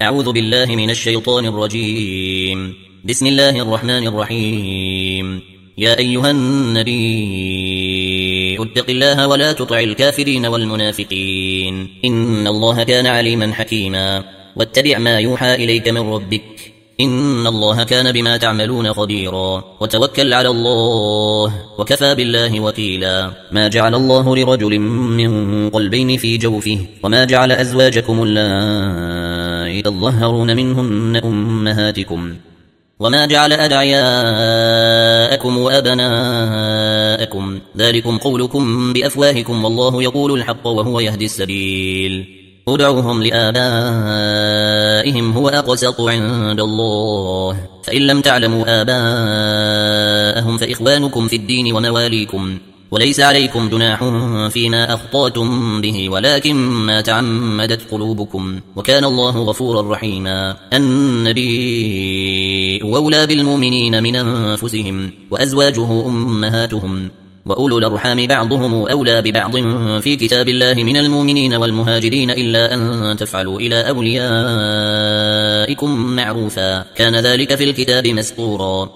أعوذ بالله من الشيطان الرجيم. بسم الله الرحمن الرحيم. يا أيها النبي اتق الله ولا تطع الكافرين والمنافقين، إن الله كان عليما حكيما. واتبع ما يوحى إليك من ربك، إن الله كان بما تعملون خبيرا. وتوكل على الله وكفى بالله وكيلا. ما جعل الله لرجل من قلبين في جوفه، وما جعل أزواجكم اللائي تظهرون منهن أمهاتكم، وما جعل أدعياءكم وأبناءكم، ذلكم قولكم بأفواهكم والله يقول الحق وهو يهدي السبيل. ادعوهم لآبائهم هو أقسط عند الله، فإن لم تعلموا آباءهم فإخوانكم في الدين ومواليكم، وليس عليكم جناح فيما أخطأتم به ولكن ما تعمدت قلوبكم، وكان الله غفورا رحيما. النبي أولى بالمؤمنين من أنفسهم، وأزواجه أمهاتهم، وأولو الأرحام بعضهم أولى ببعض في كتاب الله من المؤمنين والمهاجرين إلا أن تفعلوا إلى أوليائكم معروفا، كان ذلك في الكتاب مسطورا.